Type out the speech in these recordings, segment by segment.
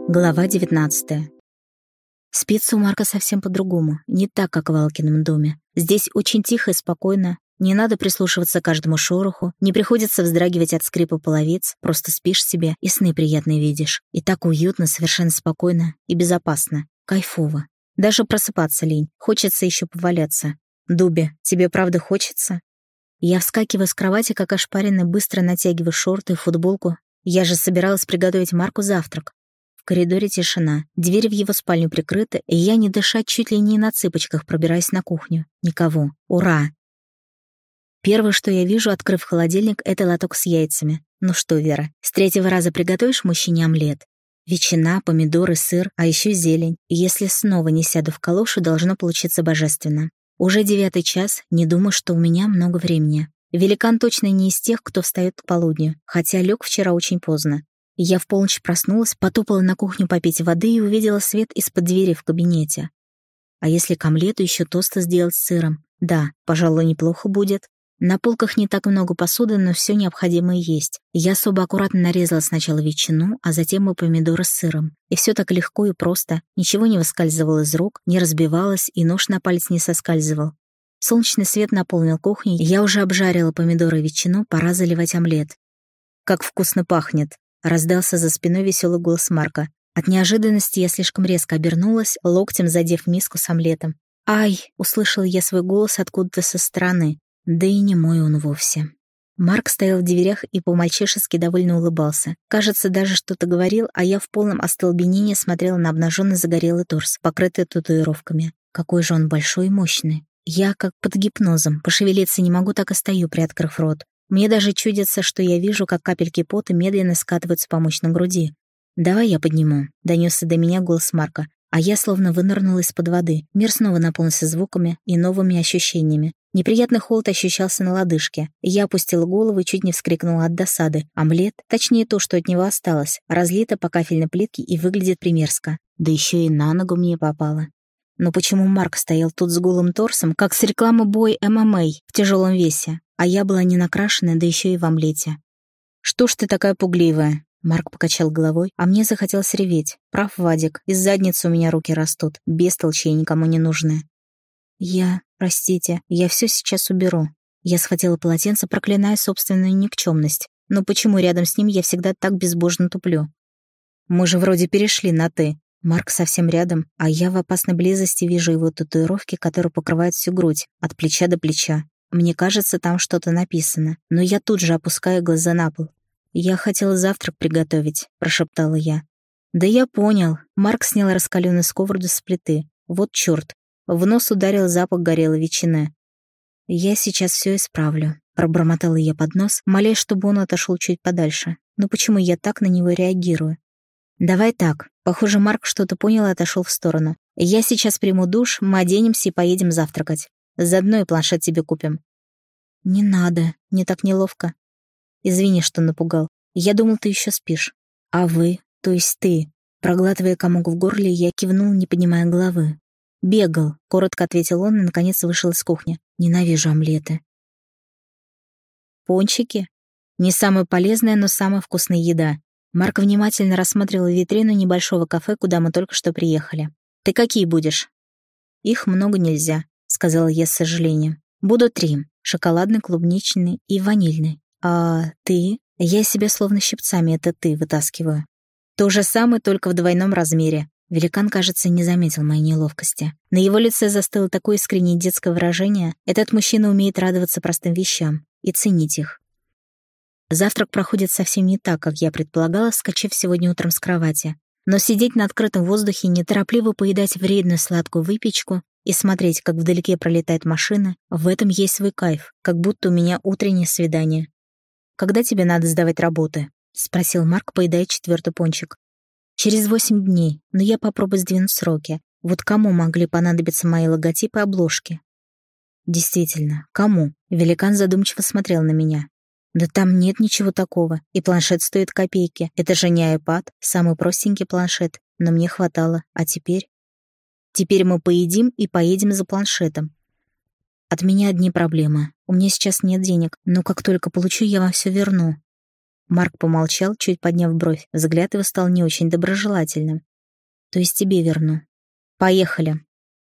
Глава 19. Спится у Марка совсем по-другому, не так, как в Алкином доме. Здесь очень тихо и спокойно, не надо прислушиваться к каждому шороху, не приходится вздрагивать от скрипа половиц, просто спишь себе и сны приятные видишь. И так уютно, совершенно спокойно и безопасно. Кайфово. Даже просыпаться лень, хочется еще поваляться. «Дуби, тебе правда хочется?» Я вскакиваю с кровати, как ошпаренный, быстро натягиваю шорты и футболку. Я же собиралась приготовить Марку завтрак. В коридоре тишина, дверь в его спальню прикрыта, и я, не дыша, чуть ли не на цыпочках пробираюсь на кухню. Никого. Ура! Первое, что я вижу, открыв холодильник, это лоток с яйцами. Ну что, Вера, с третьего раза приготовишь мужчине омлет? Ветчина, помидоры, сыр, а еще зелень. И если снова не сяду в калошу, должно получиться божественно. Уже 9 час, не думаю, что у меня много времени. Великан точно не из тех, кто встает к полудню, хотя лег вчера очень поздно. Я в полночь проснулась, потопала на кухню попить воды и увидела свет из-под двери в кабинете. А если к омлету еще тосты сделать с сыром? Да, пожалуй, неплохо будет. На полках не так много посуды, но все необходимое есть. Я особо аккуратно нарезала сначала ветчину, а затем и помидоры с сыром. И все так легко и просто. Ничего не выскальзывало из рук, не разбивалось, и нож на палец не соскальзывал. Солнечный свет наполнил кухню, я уже обжарила помидоры и ветчину, пора заливать омлет. «Как вкусно пахнет!» — раздался за спиной веселый голос Марка. От неожиданности я слишком резко обернулась, локтем задев миску с омлетом. «Ай!» — услышала я свой голос откуда-то со стороны. Да и не мой он вовсе. Марк стоял в дверях и по-мальчишески довольно улыбался. Кажется, даже что-то говорил, а я в полном остолбенении смотрела на обнаженный загорелый торс, покрытый татуировками. Какой же он большой и мощный. Я как под гипнозом, пошевелиться не могу, так и стою, приоткрыв рот. Мне даже чудится, что я вижу, как капельки пота медленно скатываются по мощной груди. «Давай я подниму», — донесся до меня голос Марка, а я словно вынырнула из-под воды. Мир снова наполнился звуками и новыми ощущениями. Неприятный холод ощущался на лодыжке. Я опустила голову и чуть не вскрикнула от досады. Омлет, точнее то, что от него осталось, разлито по кафельной плитке и выглядит примерзко. Да еще и на ногу мне попало. Но почему Марк стоял тут с голым торсом, как с рекламы бой ММА в тяжелом весе, а я была не накрашенная, да еще и в омлете? «Что ж ты такая пугливая?» Марк покачал головой, а мне захотелось реветь. Прав Вадик, из задницы у меня руки растут, бестолчи и никому не нужны. Простите, я все сейчас уберу. Я схватила полотенце, проклиная собственную никчемность. Но почему рядом с ним я всегда так безбожно туплю? Мы же вроде перешли на «ты». Марк совсем рядом, а я в опасной близости вижу его татуировки, которые покрывают всю грудь, от плеча до плеча. Мне кажется, там что-то написано, но я тут же опускаю глаза на пол. «Я хотела завтрак приготовить», — прошептала я. «Да я понял». Марк снял раскаленную сковороду с плиты. Вот чёрт. В нос ударил запах горелой ветчины. «Я сейчас все исправлю», — пробормотала я под нос, молясь, чтобы он отошел чуть подальше. Но почему я так на него реагирую? «Давай так». Похоже, Марк что-то понял и отошел в сторону. «Я сейчас приму душ, мы оденемся и поедем завтракать. Заодно и планшет тебе купим». «Не надо, мне так неловко». «Извини, что напугал. Я думал, ты еще спишь». «А вы? То есть ты?» Проглатывая комок в горле, я кивнул, не поднимая головы. «Бегал», — коротко ответил он и, наконец, вышел из кухни. «Ненавижу омлеты». «Пончики?» Не самая полезная, но самая вкусная еда. Марк внимательно рассматривал витрину небольшого кафе, куда мы только что приехали. «Ты какие будешь?» «Их много нельзя», — сказала я с сожалением. «Буду 3. Шоколадный, клубничный и ванильный. А ты?» Я себя словно щипцами это «ты» вытаскиваю. «То же самое, только в двойном размере». Великан, кажется, не заметил моей неловкости. На его лице застыло такое искреннее детское выражение. Этот мужчина умеет радоваться простым вещам и ценить их. Завтрак проходит совсем не так, как я предполагала, вскочив сегодня утром с кровати. Но сидеть на открытом воздухе, неторопливо поедать вредную сладкую выпечку и смотреть, как вдалеке пролетает машина, в этом есть свой кайф, как будто у меня утреннее свидание. «Когда тебе надо сдавать работы?» — спросил Марк, поедая 4-й пончик. «Через 8 дней, но я попробую сдвинуть сроки. Вот кому могли понадобиться мои логотипы и обложки?» «Действительно, кому?» Великан задумчиво смотрел на меня. «Да там нет ничего такого, и планшет стоит копейки. Это же не iPad, самый простенький планшет, но мне хватало. А теперь?» «Теперь мы поедим и поедем за планшетом. От меня одни проблемы. У меня сейчас нет денег, но как только получу, я вам все верну». Марк помолчал, чуть подняв бровь. Взгляд его стал не очень доброжелательным. То есть тебе верну. Поехали.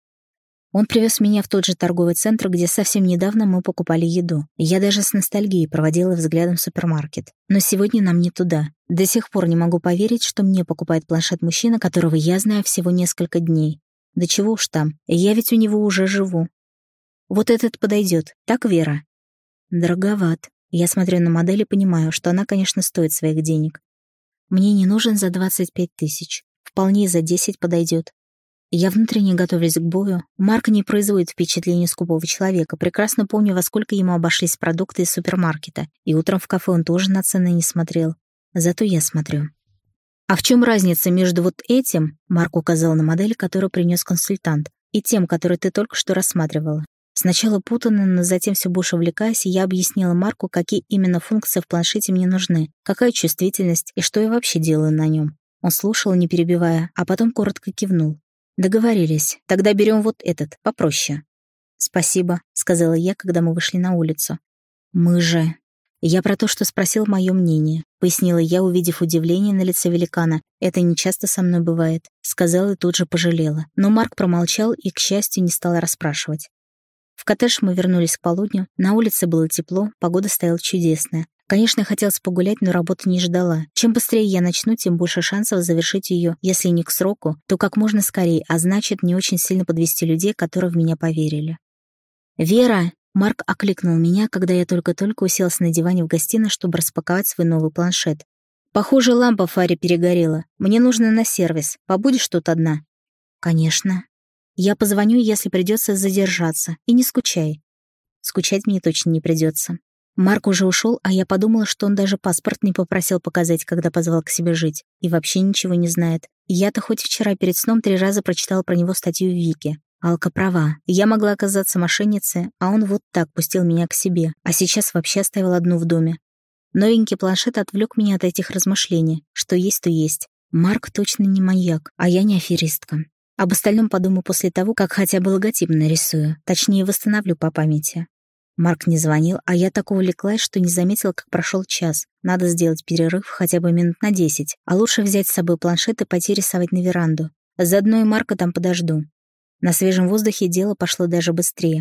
Он привез меня в тот же торговый центр, где совсем недавно мы покупали еду. Я даже с ностальгией проводила взглядом супермаркет. Но сегодня нам не туда. До сих пор не могу поверить, что мне покупает планшет мужчина, которого я знаю всего несколько дней. Да чего уж там, я ведь у него уже живу. Вот этот подойдет, так, Вера? Дороговат. Я смотрю на модель и понимаю, что она, конечно, стоит своих денег. Мне не нужен за 25 тысяч. Вполне за 10 подойдет. Я внутренне готовлюсь к бою. Марк не производит впечатления скупого человека. Прекрасно помню, во сколько ему обошлись продукты из супермаркета. И утром в кафе он тоже на цены не смотрел. Зато я смотрю. «А в чем разница между вот этим?» Марк указал на модель, которую принес консультант, и тем, который ты только что рассматривала. Сначала путанно, но затем все больше увлекаясь, я объяснила Марку, какие именно функции в планшете мне нужны, какая чувствительность и что я вообще делаю на нем. Он слушал, не перебивая, а потом коротко кивнул. «Договорились. Тогда берем вот этот, попроще». «Спасибо», — сказала я, когда мы вышли на улицу. «Мы же...» «Я про то, что спросил мое мнение», — пояснила я, увидев удивление на лице великана. «Это не часто со мной бывает», — сказала и тут же пожалела. Но Марк промолчал и, к счастью, не стал расспрашивать. В коттедж мы вернулись к полудню. На улице было тепло, погода стояла чудесная. Конечно, хотелось погулять, но работа не ждала. Чем быстрее я начну, тем больше шансов завершить ее, если не к сроку, то как можно скорее, а значит, не очень сильно подвести людей, которые в меня поверили. «Вера!» — Марк окликнул меня, когда я только-только уселась на диване в гостиной, чтобы распаковать свой новый планшет. «Похоже, лампа в фаре перегорела. Мне нужно на сервис. Побудешь тут одна?» «Конечно. Я позвоню, если придется задержаться. И не скучай». Скучать мне точно не придется. Марк уже ушел, а я подумала, что он даже паспорт не попросил показать, когда позвал к себе жить. И вообще ничего не знает. Я-то хоть вчера перед сном 3 раза прочитала про него статью в Вике. Алка права. Я могла оказаться мошенницей, а он вот так пустил меня к себе. А сейчас вообще оставил одну в доме. Новенький планшет отвлек меня от этих размышлений. Что есть, то есть. Марк точно не маньяк, а я не аферистка. Об остальном подумаю после того, как хотя бы логотип нарисую. Точнее, восстановлю по памяти. Марк не звонил, а я так увлеклась, что не заметила, как прошел час. Надо сделать перерыв хотя бы минут на 10, а лучше взять с собой планшет и пойти рисовать на веранду. Заодно и Марка там подожду. На свежем воздухе дело пошло даже быстрее.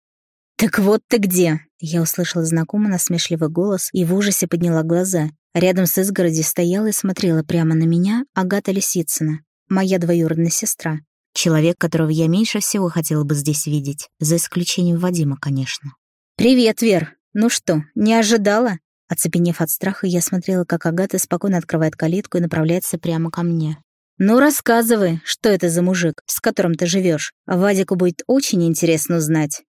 «Так вот ты где!» Я услышала знакомый насмешливый голос и в ужасе подняла глаза. Рядом с изгородью стояла и смотрела прямо на меня Агата Лисицына, моя двоюродная сестра. Человек, которого я меньше всего хотела бы здесь видеть, за исключением Вадима, конечно. «Привет, Вер! Ну что, не ожидала?» Оцепенев от страха, я смотрела, как Агата спокойно открывает калитку и направляется прямо ко мне. «Ну, рассказывай, что это за мужик, с которым ты живешь? Вадику будет очень интересно узнать».